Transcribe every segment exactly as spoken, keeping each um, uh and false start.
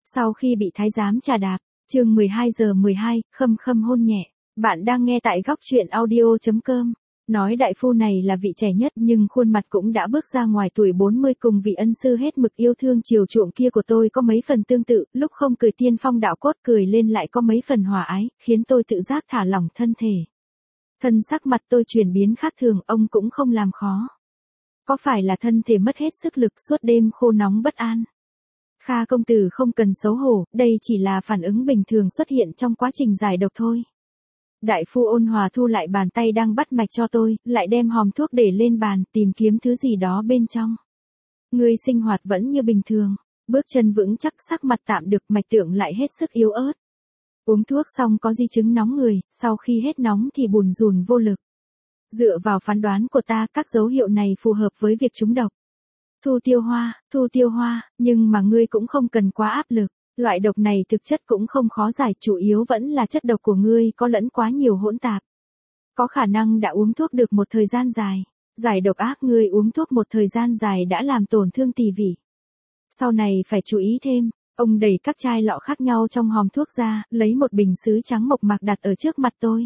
Sau khi bị thái giám trà đạp, chương mười hai giờ mười hai, khâm khâm hôn nhẹ. Bạn đang nghe tại góc truyện audio chấm com. Nói đại phu này là vị trẻ nhất nhưng khuôn mặt cũng đã bước ra ngoài tuổi bốn mươi, cùng vị ân sư hết mực yêu thương chiều chuộng kia của tôi có mấy phần tương tự, lúc không cười tiên phong đạo cốt, cười lên lại có mấy phần hòa ái, khiến tôi tự giác thả lỏng thân thể. Thân sắc mặt tôi chuyển biến khác thường, ông cũng không làm khó. Có phải là thân thể mất hết sức lực suốt đêm khô nóng bất an? Kha công tử không cần xấu hổ, đây chỉ là phản ứng bình thường xuất hiện trong quá trình giải độc thôi. Đại phu ôn hòa thu lại bàn tay đang bắt mạch cho tôi, lại đem hòm thuốc để lên bàn, tìm kiếm thứ gì đó bên trong. Người sinh hoạt vẫn như bình thường, bước chân vững chắc, sắc mặt tạm được, mạch tượng lại hết sức yếu ớt. Uống thuốc xong có di chứng nóng người, sau khi hết nóng thì bùn rùn vô lực. Dựa vào phán đoán của ta, các dấu hiệu này phù hợp với việc trúng độc. Thu tiêu hoa, thu tiêu hoa, nhưng mà ngươi cũng không cần quá áp lực. Loại độc này thực chất cũng không khó giải, chủ yếu vẫn là chất độc của ngươi có lẫn quá nhiều hỗn tạp. Có khả năng đã uống thuốc được một thời gian dài. Giải độc ác, ngươi uống thuốc một thời gian dài đã làm tổn thương tỳ vị. Sau này phải chú ý thêm. Ông đẩy các chai lọ khác nhau trong hòm thuốc ra, lấy một bình sứ trắng mộc mạc đặt ở trước mặt tôi.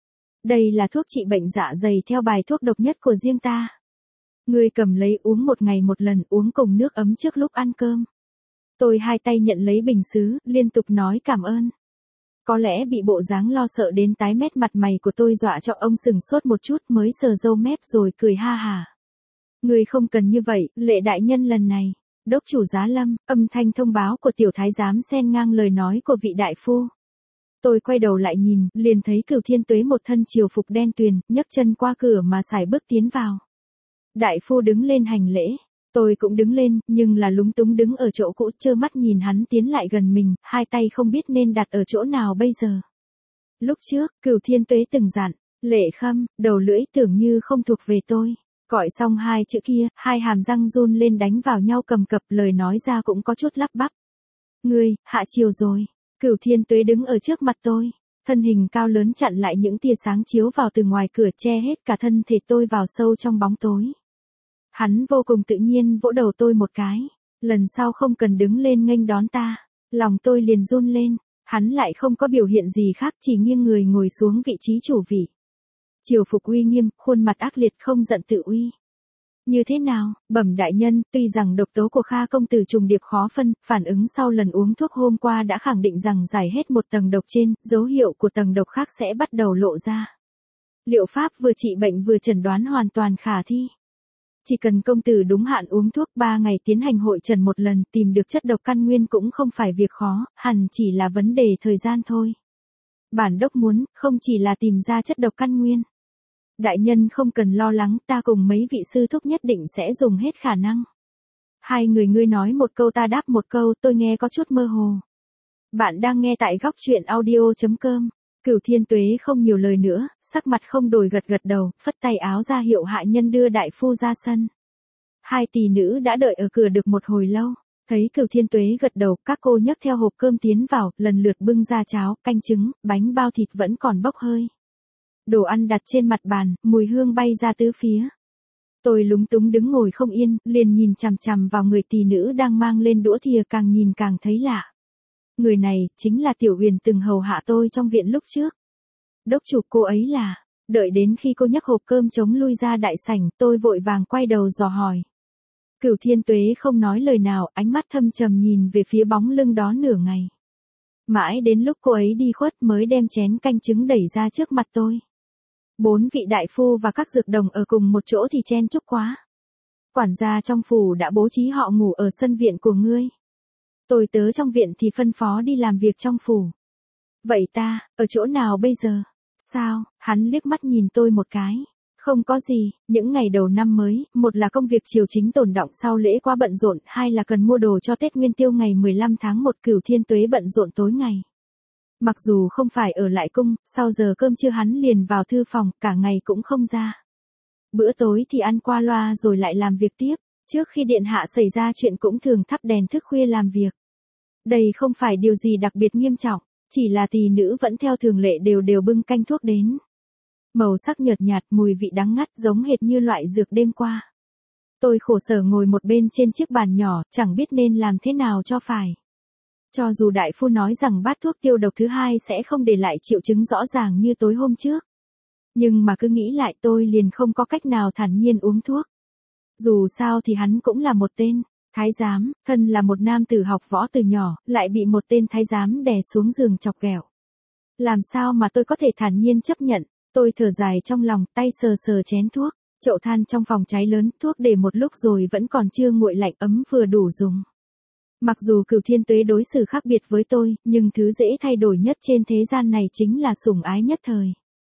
Đây là thuốc trị bệnh dạ dày theo bài thuốc độc nhất của riêng ta. Ngươi cầm lấy uống một ngày một lần, uống cùng nước ấm trước lúc ăn cơm. Tôi hai tay nhận lấy bình sứ, liên tục nói cảm ơn. Có lẽ bị bộ dáng lo sợ đến tái mét mặt mày của tôi dọa cho ông sừng sốt một chút, mới sờ râu mép rồi cười ha hà. Ngươi không cần như vậy, Lệ đại nhân lần này. Đốc chủ Giá Lâm, âm thanh thông báo của tiểu thái giám xen ngang lời nói của vị đại phu. Tôi quay đầu lại nhìn, liền thấy Cửu Thiên Tuế một thân triều phục đen tuyền, nhấc chân qua cửa mà sải bước tiến vào. Đại phu đứng lên hành lễ, tôi cũng đứng lên, nhưng là lúng túng đứng ở chỗ cũ, trơ mắt nhìn hắn tiến lại gần mình, hai tay không biết nên đặt ở chỗ nào bây giờ. Lúc trước, Cửu Thiên Tuế từng dặn, Lệ Khâm, đầu lưỡi tưởng như không thuộc về tôi. Gọi xong hai chữ kia, hai hàm răng run lên đánh vào nhau cầm cập, lời nói ra cũng có chút lắp bắp. Ngươi, hạ chiều rồi. Cửu Thiên Tuế đứng ở trước mặt tôi, thân hình cao lớn chặn lại những tia sáng chiếu vào từ ngoài cửa, che hết cả thân thể tôi vào sâu trong bóng tối. Hắn vô cùng tự nhiên vỗ đầu tôi một cái, lần sau không cần đứng lên nghênh đón ta. Lòng tôi liền run lên, hắn lại không có biểu hiện gì khác, chỉ nghiêng người ngồi xuống vị trí chủ vị. Triều phục uy nghiêm, khuôn mặt ác liệt không giận tự uy. Như thế nào, bẩm đại nhân, tuy rằng độc tố của Kha công tử trùng điệp khó phân, phản ứng sau lần uống thuốc hôm qua đã khẳng định rằng giải hết một tầng độc trên, dấu hiệu của tầng độc khác sẽ bắt đầu lộ ra. Liệu pháp vừa trị bệnh vừa chẩn đoán hoàn toàn khả thi. Chỉ cần công tử đúng hạn uống thuốc, ba ngày tiến hành hội trần một lần, tìm được chất độc căn nguyên cũng không phải việc khó, hẳn chỉ là vấn đề thời gian thôi. Bản đốc muốn, không chỉ là tìm ra chất độc căn nguyên. Đại nhân không cần lo lắng, ta cùng mấy vị sư thúc nhất định sẽ dùng hết khả năng. Hai người ngươi nói một câu ta đáp một câu, tôi nghe có chút mơ hồ. Bạn đang nghe tại góc truyện audio chấm com. Cửu Thiên Tuế không nhiều lời nữa, sắc mặt không đổi gật gật đầu, phất tay áo ra hiệu hạ nhân đưa đại phu ra sân. Hai tỷ nữ đã đợi ở cửa được một hồi lâu. Thấy Cửu Thiên Tuế gật đầu, các cô nhấc theo hộp cơm tiến vào, lần lượt bưng ra cháo, canh trứng, bánh bao thịt vẫn còn bốc hơi. Đồ ăn đặt trên mặt bàn, mùi hương bay ra tứ phía. Tôi lúng túng đứng ngồi không yên, liền nhìn chằm chằm vào người tỷ nữ đang mang lên đũa thìa, càng nhìn càng thấy lạ. Người này, chính là Tiểu Huyền từng hầu hạ tôi trong viện lúc trước. Đốc chủ, cô ấy là, đợi đến khi cô nhấc hộp cơm chống lui ra đại sảnh, tôi vội vàng quay đầu dò hỏi. Cửu Thiên Tuế không nói lời nào, ánh mắt thâm trầm nhìn về phía bóng lưng đó nửa ngày. Mãi đến lúc cô ấy đi khuất mới đem chén canh trứng đẩy ra trước mặt tôi. Bốn vị đại phu và các dược đồng ở cùng một chỗ thì chen chúc quá. Quản gia trong phủ đã bố trí họ ngủ ở sân viện của ngươi. Tôi tớ trong viện thì phân phó đi làm việc trong phủ. Vậy ta, ở chỗ nào bây giờ? Sao? Hắn liếc mắt nhìn tôi một cái. Không có gì, những ngày đầu năm mới, một là công việc triều chính tồn đọng sau lễ quá bận rộn, hai là cần mua đồ cho Tết Nguyên Tiêu ngày mười lăm tháng một. Cửu Thiên Tuế bận rộn tối ngày. Mặc dù không phải ở lại cung, sau giờ cơm trưa hắn liền vào thư phòng, cả ngày cũng không ra. Bữa tối thì ăn qua loa rồi lại làm việc tiếp, trước khi điện hạ xảy ra chuyện cũng thường thắp đèn thức khuya làm việc. Đây không phải điều gì đặc biệt nghiêm trọng, chỉ là tỷ nữ vẫn theo thường lệ đều đều bưng canh thuốc đến. Màu sắc nhợt nhạt, mùi vị đắng ngắt giống hệt như loại dược đêm qua. Tôi khổ sở ngồi một bên trên chiếc bàn nhỏ, chẳng biết nên làm thế nào cho phải. Cho dù đại phu nói rằng bát thuốc tiêu độc thứ hai sẽ không để lại triệu chứng rõ ràng như tối hôm trước. Nhưng mà cứ nghĩ lại tôi liền không có cách nào thản nhiên uống thuốc. Dù sao thì hắn cũng là một tên thái giám, thân là một nam tử học võ từ nhỏ, lại bị một tên thái giám đè xuống giường chọc ghẹo. Làm sao mà tôi có thể thản nhiên chấp nhận, tôi thở dài trong lòng, tay sờ sờ chén thuốc, chậu than trong phòng cháy lớn, thuốc để một lúc rồi vẫn còn chưa nguội lạnh ấm vừa đủ dùng. Mặc dù Cửu Thiên Tuế đối xử khác biệt với tôi, nhưng thứ dễ thay đổi nhất trên thế gian này chính là sủng ái nhất thời.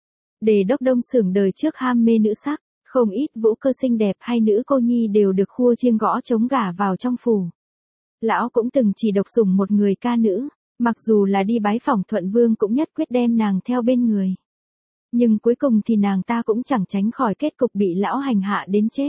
Đề đốc Đông Xưởng đời trước ham mê nữ sắc, không ít vũ cơ xinh đẹp hay nữ cô nhi đều được khua chiêng gõ trống gả vào trong phủ. Lão cũng từng chỉ độc sủng một người ca nữ, mặc dù là đi bái phỏng Thuận Vương cũng nhất quyết đem nàng theo bên người. Nhưng cuối cùng thì nàng ta cũng chẳng tránh khỏi kết cục bị lão hành hạ đến chết.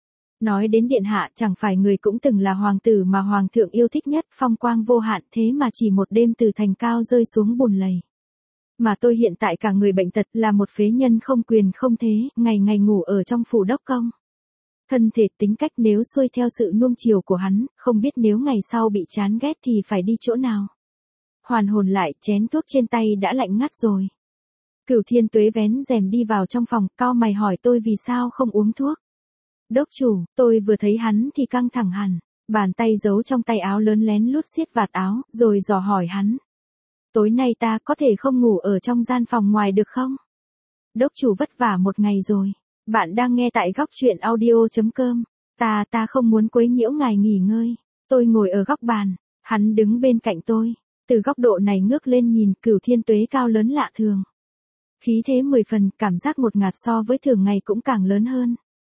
Nói đến điện hạ, chẳng phải người cũng từng là hoàng tử mà hoàng thượng yêu thích nhất, phong quang vô hạn, thế mà chỉ một đêm từ thành cao rơi xuống bùn lầy. Mà tôi hiện tại cả người bệnh tật, là một phế nhân không quyền không thế, ngày ngày ngủ ở trong phủ đốc công. Thân thể tính cách nếu xuôi theo sự nuông chiều của hắn, không biết nếu ngày sau bị chán ghét thì phải đi chỗ nào. Hoàn hồn lại, chén thuốc trên tay đã lạnh ngắt rồi. Cửu Thiên Tuế vén rèm đi vào trong phòng, cau mày hỏi tôi vì sao không uống thuốc. Đốc chủ, tôi vừa thấy hắn thì căng thẳng hẳn, bàn tay giấu trong tay áo lớn lén lút siết vạt áo, rồi dò hỏi hắn. Tối nay ta có thể không ngủ ở trong gian phòng ngoài được không? Đốc chủ vất vả một ngày rồi. Bạn đang nghe tại góc truyện audio chấm com. Ta, ta không muốn quấy nhiễu ngài nghỉ ngơi. Tôi ngồi ở góc bàn, hắn đứng bên cạnh tôi. Từ góc độ này ngước lên nhìn, Cửu Thiên Tuế cao lớn lạ thường. Khí thế mười phần, cảm giác ngột ngạt so với thường ngày cũng càng lớn hơn.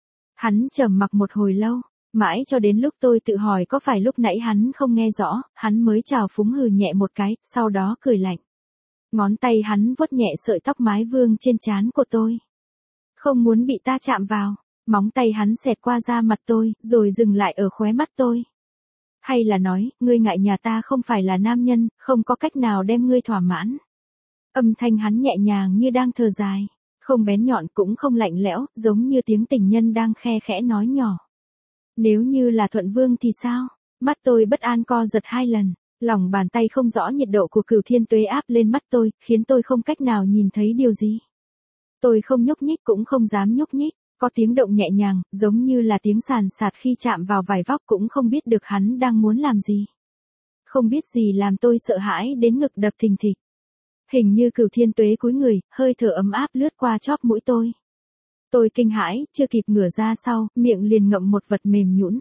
Hắn trầm mặc một hồi lâu, mãi cho đến lúc tôi tự hỏi có phải lúc nãy hắn không nghe rõ, hắn mới trào phúng hừ nhẹ một cái, sau đó cười lạnh. Ngón tay hắn vuốt nhẹ sợi tóc mái vương trên trán của tôi. Không muốn bị ta chạm vào, móng tay hắn xẹt qua da mặt tôi, rồi dừng lại ở khóe mắt tôi. Hay là nói, ngươi ngại nhà ta không phải là nam nhân, không có cách nào đem ngươi thỏa mãn. Âm thanh hắn nhẹ nhàng như đang thở dài, không bén nhọn cũng không lạnh lẽo, giống như tiếng tình nhân đang khe khẽ nói nhỏ. Nếu như là Thuận Vương thì sao? Mắt tôi bất an co giật hai lần, lòng bàn tay không rõ nhiệt độ của Cửu Thiên Tuế áp lên mắt tôi, khiến tôi không cách nào nhìn thấy điều gì. Tôi không nhúc nhích cũng không dám nhúc nhích, có tiếng động nhẹ nhàng, giống như là tiếng sàn sạt khi chạm vào vải vóc, cũng không biết được hắn đang muốn làm gì. Không biết gì làm tôi sợ hãi đến ngực đập thình thịch. Hình như Cửu Thiên Tuế cúi người, hơi thở ấm áp lướt qua chóp mũi tôi. Tôi kinh hãi, chưa kịp ngửa ra sau, miệng liền ngậm một vật mềm nhũn.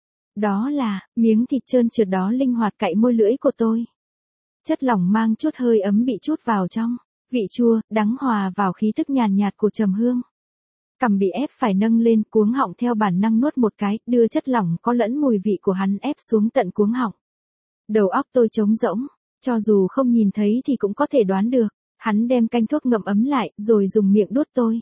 Đó là, miếng thịt trơn trượt đó linh hoạt cạy môi lưỡi của tôi. Chất lỏng mang chút hơi ấm bị trút vào trong, vị chua, đắng hòa vào khí tức nhàn nhạt của trầm hương. Cằm bị ép phải nâng lên, cuống họng theo bản năng nuốt một cái, đưa chất lỏng có lẫn mùi vị của hắn ép xuống tận cuống họng. Đầu óc tôi trống rỗng, cho dù không nhìn thấy thì cũng có thể đoán được, hắn đem canh thuốc ngậm ấm lại, rồi dùng miệng đút tôi.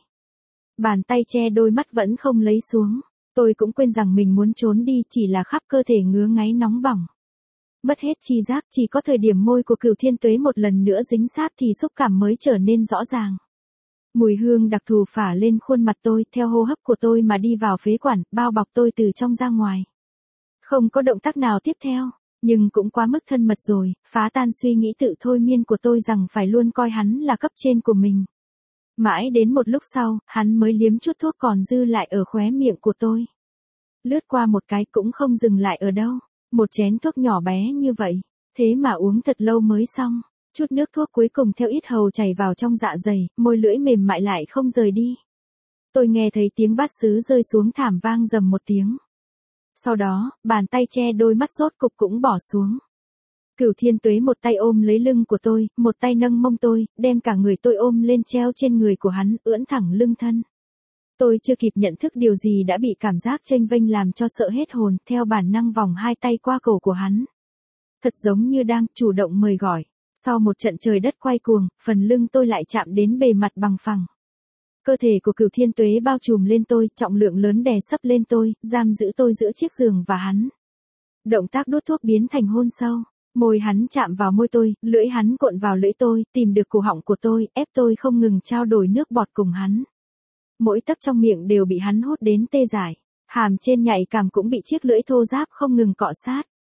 Bàn tay che đôi mắt vẫn không lấy xuống, tôi cũng quên rằng mình muốn trốn đi, chỉ là khắp cơ thể ngứa ngáy nóng bỏng. Mất hết chi giác, chỉ có thời điểm môi của Cửu Thiên Tuế một lần nữa dính sát thì xúc cảm mới trở nên rõ ràng. Mùi hương đặc thù phả lên khuôn mặt tôi, theo hô hấp của tôi mà đi vào phế quản, bao bọc tôi từ trong ra ngoài. Không có động tác nào tiếp theo, nhưng cũng quá mức thân mật rồi, phá tan suy nghĩ tự thôi miên của tôi rằng phải luôn coi hắn là cấp trên của mình. Mãi đến một lúc sau, hắn mới liếm chút thuốc còn dư lại ở khóe miệng của tôi. Lướt qua một cái cũng không dừng lại ở đâu, một chén thuốc nhỏ bé như vậy, thế mà uống thật lâu mới xong. Chút nước thuốc cuối cùng theo ít hầu chảy vào trong dạ dày, môi lưỡi mềm mại lại không rời đi. Tôi nghe thấy tiếng bát sứ rơi xuống thảm vang rầm một tiếng. Sau đó, bàn tay che đôi mắt rốt cục cũng bỏ xuống. Cửu Thiên Tuế một tay ôm lấy lưng của tôi, một tay nâng mông tôi, đem cả người tôi ôm lên treo trên người của hắn, ưỡn thẳng lưng thân. Tôi chưa kịp nhận thức điều gì đã bị cảm giác chênh vênh làm cho sợ hết hồn, theo bản năng vòng hai tay qua cổ của hắn. Thật giống như đang chủ động mời gọi. Sau một trận trời đất quay cuồng, phần lưng tôi lại chạm đến bề mặt bằng phẳng. Cơ thể của Cửu Thiên Tuế bao trùm lên tôi, trọng lượng lớn đè sấp lên tôi, giam giữ tôi giữa chiếc giường và hắn. Động tác đút thuốc biến thành hôn sâu, môi hắn chạm vào môi tôi, lưỡi hắn cuộn vào lưỡi tôi, tìm được cổ họng của tôi, ép tôi không ngừng trao đổi nước bọt cùng hắn. Mỗi tấc trong miệng đều bị hắn hút đến tê dại, hàm trên nhạy cảm cũng bị chiếc lưỡi thô ráp không ngừng cọ sát.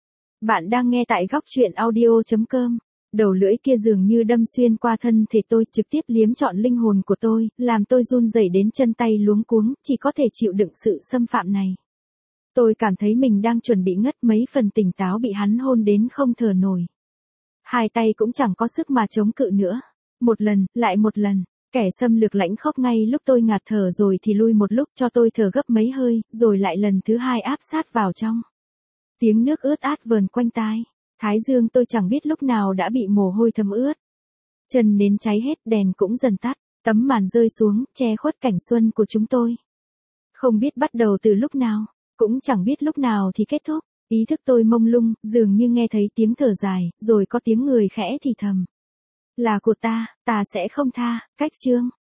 Bạn đang nghe tại góc chuyện audio chấm com. Đầu lưỡi kia dường như đâm xuyên qua thân thể tôi, trực tiếp liếm trọn linh hồn của tôi, làm tôi run rẩy đến chân tay luống cuống, chỉ có thể chịu đựng sự xâm phạm này. Tôi cảm thấy mình đang chuẩn bị ngất, mấy phần tỉnh táo bị hắn hôn đến không thở nổi. Hai tay cũng chẳng có sức mà chống cự nữa. Một lần, lại một lần, kẻ xâm lược lãnh khốc ngay lúc tôi ngạt thở rồi thì lui một lúc cho tôi thở gấp mấy hơi, rồi lại lần thứ hai áp sát vào trong. Tiếng nước ướt át vờn quanh tai. Thái dương tôi chẳng biết lúc nào đã bị mồ hôi thấm ướt. Chân đến cháy hết, đèn cũng dần tắt, tấm màn rơi xuống, che khuất cảnh xuân của chúng tôi. Không biết bắt đầu từ lúc nào, cũng chẳng biết lúc nào thì kết thúc. Ý thức tôi mông lung, dường như nghe thấy tiếng thở dài, rồi có tiếng người khẽ thì thầm. Là của ta, ta sẽ không tha, cách chương.